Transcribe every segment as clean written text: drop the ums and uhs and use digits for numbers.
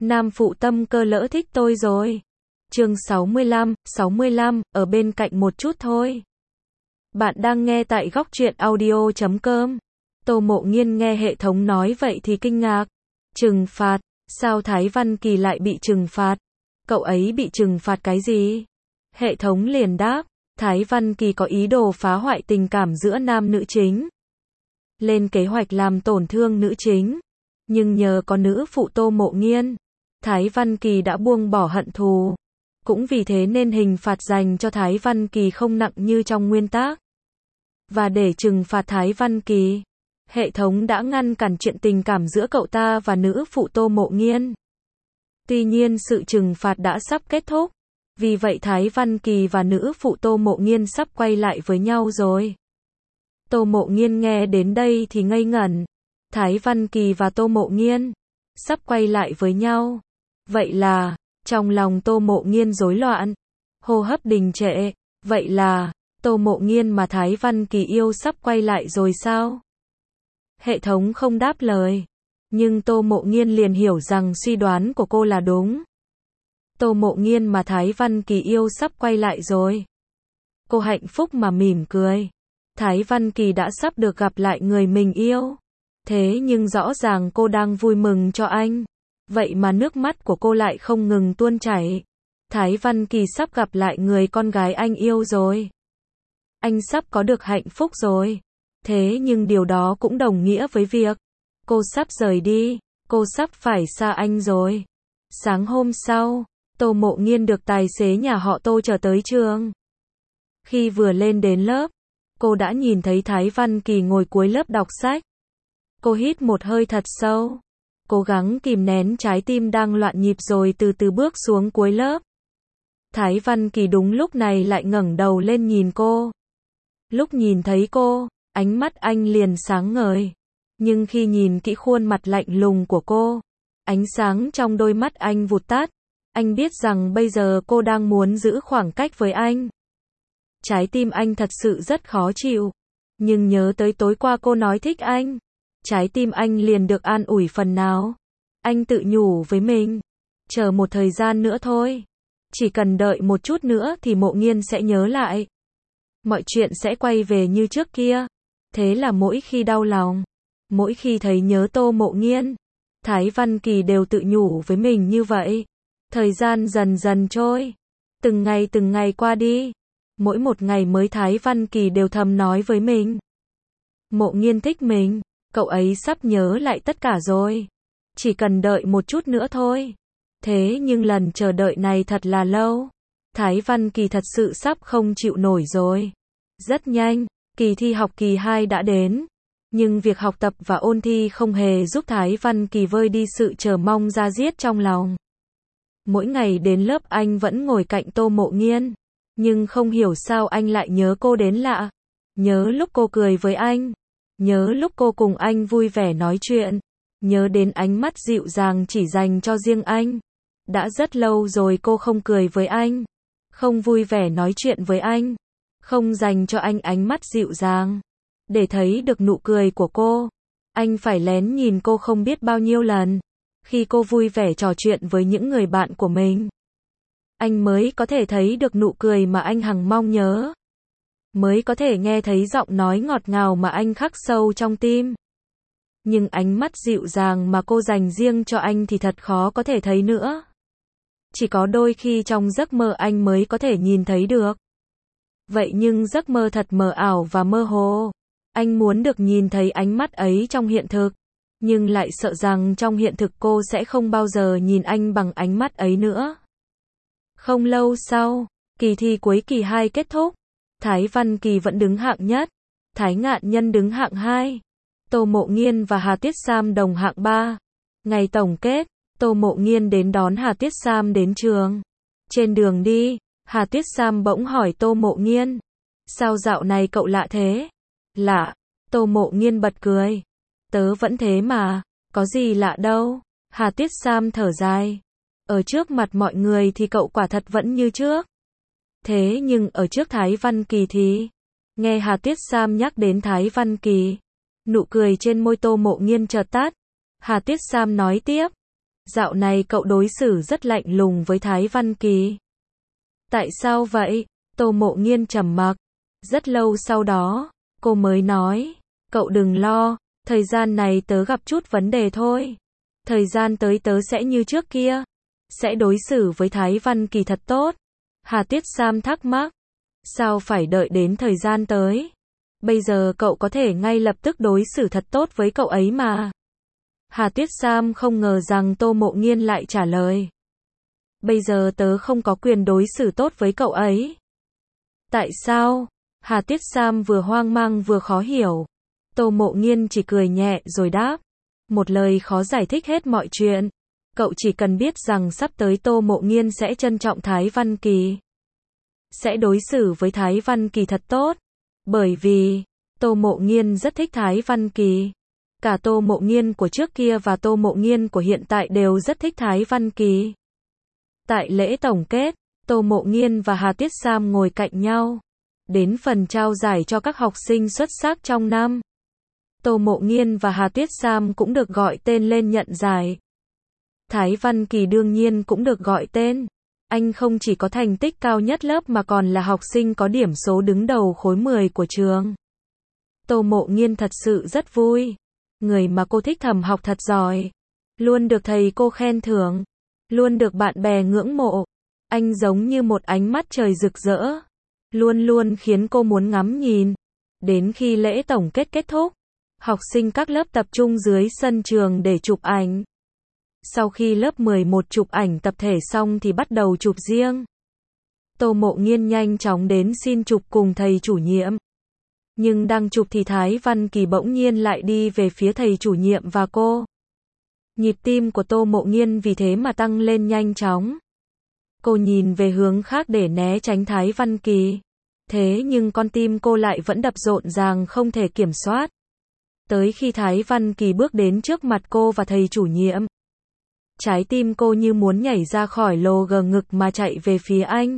Nam phụ tâm cơ lỡ thích tôi rồi. Chương 65, ở bên cạnh một chút thôi. Bạn đang nghe tại góc truyện audio.com. Tô Mộ Nghiên nghe hệ thống nói vậy thì kinh ngạc. Trừng phạt? Sao Thái Văn Kỳ lại bị trừng phạt? Cậu ấy bị trừng phạt cái gì? Hệ thống liền đáp, Thái Văn Kỳ có ý đồ phá hoại tình cảm giữa nam nữ chính. Lên kế hoạch làm tổn thương nữ chính. Nhưng nhờ có nữ phụ Tô Mộ Nghiên, Thái Văn Kỳ đã buông bỏ hận thù. Cũng vì thế nên hình phạt dành cho Thái Văn Kỳ không nặng như trong nguyên tắc. Và để trừng phạt Thái Văn Kỳ, hệ thống đã ngăn cản chuyện tình cảm giữa cậu ta và nữ phụ Tô Mộ Nghiên. Tuy nhiên sự trừng phạt đã sắp kết thúc. Vì vậy Thái Văn Kỳ và nữ phụ Tô Mộ Nghiên sắp quay lại với nhau rồi. Tô Mộ Nghiên nghe đến đây thì ngây ngẩn. Thái Văn Kỳ và Tô Mộ Nghiên sắp quay lại với nhau. Vậy là, trong lòng Tô Mộ Nghiên rối loạn, hô hấp đình trệ. Vậy là, Tô Mộ Nghiên mà Thái Văn Kỳ yêu sắp quay lại rồi sao? Hệ thống không đáp lời. Nhưng Tô Mộ Nghiên liền hiểu rằng suy đoán của cô là đúng. Tô Mộ Nghiên mà Thái Văn Kỳ yêu sắp quay lại rồi. Cô hạnh phúc mà mỉm cười. Thái Văn Kỳ đã sắp được gặp lại người mình yêu. Thế nhưng rõ ràng cô đang vui mừng cho anh. Vậy mà nước mắt của cô lại không ngừng tuôn chảy. Thái Văn Kỳ sắp gặp lại người con gái anh yêu rồi. Anh sắp có được hạnh phúc rồi. Thế nhưng điều đó cũng đồng nghĩa với việc cô sắp rời đi. Cô sắp phải xa anh rồi. Sáng hôm sau, Tô Mộ Nghiên được tài xế nhà họ Tô chở tới trường. Khi vừa lên đến lớp, cô đã nhìn thấy Thái Văn Kỳ ngồi cuối lớp đọc sách. Cô hít một hơi thật sâu, cố gắng kìm nén trái tim đang loạn nhịp rồi từ từ bước xuống cuối lớp. Thái Văn Kỳ đúng lúc này lại ngẩng đầu lên nhìn cô. Lúc nhìn thấy cô, ánh mắt anh liền sáng ngời. Nhưng khi nhìn kỹ khuôn mặt lạnh lùng của cô, ánh sáng trong đôi mắt anh vụt tắt. Anh biết rằng bây giờ cô đang muốn giữ khoảng cách với anh. Trái tim anh thật sự rất khó chịu. Nhưng nhớ tới tối qua cô nói thích anh, trái tim anh liền được an ủi phần nào. Anh tự nhủ với mình, chờ một thời gian nữa thôi. Chỉ cần đợi một chút nữa thì Mộ Nghiên sẽ nhớ lại. Mọi chuyện sẽ quay về như trước kia. Thế là mỗi khi đau lòng, mỗi khi thấy nhớ Tô Mộ Nghiên, Thái Văn Kỳ đều tự nhủ với mình như vậy. Thời gian dần dần trôi. Từng ngày qua đi. Mỗi một ngày mới Thái Văn Kỳ đều thầm nói với mình. Mộ Nghiên thích mình. Cậu ấy sắp nhớ lại tất cả rồi. Chỉ cần đợi một chút nữa thôi. Thế nhưng lần chờ đợi này thật là lâu. Thái Văn Kỳ thật sự sắp không chịu nổi rồi. Rất nhanh, kỳ thi học kỳ 2 đã đến. Nhưng việc học tập và ôn thi không hề giúp Thái Văn Kỳ vơi đi sự chờ mong da diết trong lòng. Mỗi ngày đến lớp anh vẫn ngồi cạnh Tô Mộ Nghiên. Nhưng không hiểu sao anh lại nhớ cô đến lạ. Nhớ lúc cô cười với anh. Nhớ lúc cô cùng anh vui vẻ nói chuyện. Nhớ đến ánh mắt dịu dàng chỉ dành cho riêng anh. Đã rất lâu rồi cô không cười với anh. Không vui vẻ nói chuyện với anh. Không dành cho anh ánh mắt dịu dàng. Để thấy được nụ cười của cô, anh phải lén nhìn cô không biết bao nhiêu lần. Khi cô vui vẻ trò chuyện với những người bạn của mình, anh mới có thể thấy được nụ cười mà anh hằng mong nhớ. Mới có thể nghe thấy giọng nói ngọt ngào mà anh khắc sâu trong tim. Nhưng ánh mắt dịu dàng mà cô dành riêng cho anh thì thật khó có thể thấy nữa. Chỉ có đôi khi trong giấc mơ anh mới có thể nhìn thấy được. Vậy nhưng giấc mơ thật mờ ảo và mơ hồ. Anh muốn được nhìn thấy ánh mắt ấy trong hiện thực. Nhưng lại sợ rằng trong hiện thực cô sẽ không bao giờ nhìn anh bằng ánh mắt ấy nữa. Không lâu sau, kỳ thi cuối kỳ 2 kết thúc. Thái Văn Kỳ vẫn đứng hạng nhất. Thái Ngạn Nhân đứng hạng 2. Tô Mộ Nghiên và Hà Tuyết Sam đồng hạng 3. Ngày tổng kết, Tô Mộ Nghiên đến đón Hà Tuyết Sam đến trường. Trên đường đi, Hà Tuyết Sam bỗng hỏi Tô Mộ Nghiên. Sao dạo này cậu lạ thế? Lạ. Tô Mộ Nghiên bật cười. Tớ vẫn thế mà, có gì lạ đâu. Hà Tuyết Sam thở dài. Ở trước mặt mọi người thì cậu quả thật vẫn như trước. Thế nhưng ở trước Thái Văn Kỳ thì... Nghe Hà Tuyết Sam nhắc đến Thái Văn Kỳ, nụ cười trên môi Tô Mộ Nghiên chợt tắt. Hà Tuyết Sam nói tiếp. Dạo này cậu đối xử rất lạnh lùng với Thái Văn Kỳ. Tại sao vậy? Tô Mộ Nghiên trầm mặc. Rất lâu sau đó, cô mới nói, cậu đừng lo, thời gian này tớ gặp chút vấn đề thôi. Thời gian tới tớ sẽ như trước kia, sẽ đối xử với Thái Văn Kỳ thật tốt. Hà Tiết Sam thắc mắc, sao phải đợi đến thời gian tới? Bây giờ cậu có thể ngay lập tức đối xử thật tốt với cậu ấy mà. Hà Tuyết Sam không ngờ rằng Tô Mộ Nghiên lại trả lời. Bây giờ tớ không có quyền đối xử tốt với cậu ấy. Tại sao? Hà Tuyết Sam vừa hoang mang vừa khó hiểu. Tô Mộ Nghiên chỉ cười nhẹ rồi đáp. Một lời khó giải thích hết mọi chuyện. Cậu chỉ cần biết rằng sắp tới Tô Mộ Nghiên sẽ trân trọng Thái Văn Kỳ. Sẽ đối xử với Thái Văn Kỳ thật tốt. Bởi vì, Tô Mộ Nghiên rất thích Thái Văn Kỳ. Cả Tô Mộ Nghiên của trước kia và Tô Mộ Nghiên của hiện tại đều rất thích Thái Văn Kỳ. Tại lễ tổng kết, Tô Mộ Nghiên và Hà Tuyết Sam ngồi cạnh nhau. Đến phần trao giải cho các học sinh xuất sắc trong năm. Tô Mộ Nghiên và Hà Tuyết Sam cũng được gọi tên lên nhận giải. Thái Văn Kỳ đương nhiên cũng được gọi tên. Anh không chỉ có thành tích cao nhất lớp mà còn là học sinh có điểm số đứng đầu khối 10 của trường. Tô Mộ Nghiên thật sự rất vui. Người mà cô thích thầm học thật giỏi. Luôn được thầy cô khen thưởng. Luôn được bạn bè ngưỡng mộ. Anh giống như một ánh mắt trời rực rỡ. Luôn luôn khiến cô muốn ngắm nhìn. Đến khi lễ tổng kết kết thúc, học sinh các lớp tập trung dưới sân trường để chụp ảnh. Sau khi lớp 11 chụp ảnh tập thể xong thì bắt đầu chụp riêng. Tô Mộ Nghiên nhanh chóng đến xin chụp cùng thầy chủ nhiệm. Nhưng đang chụp thì Thái Văn Kỳ bỗng nhiên lại đi về phía thầy chủ nhiệm và cô. Nhịp tim của Tô Mộ Nghiên vì thế mà tăng lên nhanh chóng. Cô nhìn về hướng khác để né tránh Thái Văn Kỳ. Thế nhưng con tim cô lại vẫn đập rộn ràng không thể kiểm soát. Tới khi Thái Văn Kỳ bước đến trước mặt cô và thầy chủ nhiệm. Trái tim cô như muốn nhảy ra khỏi lồ gờ ngực mà chạy về phía anh.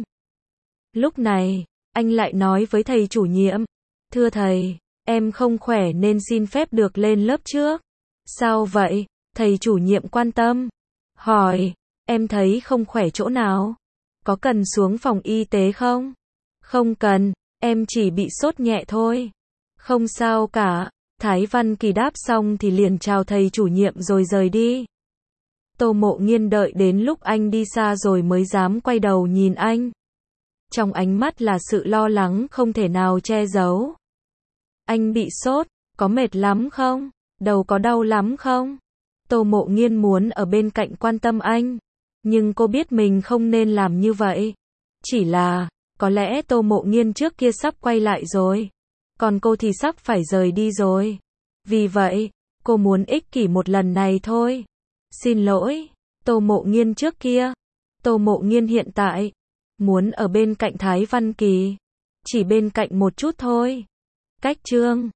Lúc này, anh lại nói với thầy chủ nhiệm. Thưa thầy, em không khỏe nên xin phép được lên lớp trước. Sao vậy? Thầy chủ nhiệm quan tâm. Hỏi, em thấy không khỏe chỗ nào? Có cần xuống phòng y tế không? Không cần, em chỉ bị sốt nhẹ thôi. Không sao cả. Thái Văn Kỳ đáp xong thì liền chào thầy chủ nhiệm rồi rời đi. Tô Mộ Nghiên đợi đến lúc anh đi xa rồi mới dám quay đầu nhìn anh. Trong ánh mắt là sự lo lắng không thể nào che giấu. Anh bị sốt, có mệt lắm không? Đầu có đau lắm không? Tô Mộ Nghiên muốn ở bên cạnh quan tâm anh. Nhưng cô biết mình không nên làm như vậy. Chỉ là, có lẽ Tô Mộ Nghiên trước kia sắp quay lại rồi. Còn cô thì sắp phải rời đi rồi. Vì vậy, cô muốn ích kỷ một lần này thôi. Xin lỗi, Tô Mộ Nghiên trước kia. Tô Mộ Nghiên hiện tại. Muốn ở bên cạnh Thái Văn Kỳ. Chỉ bên cạnh một chút thôi. Cách chương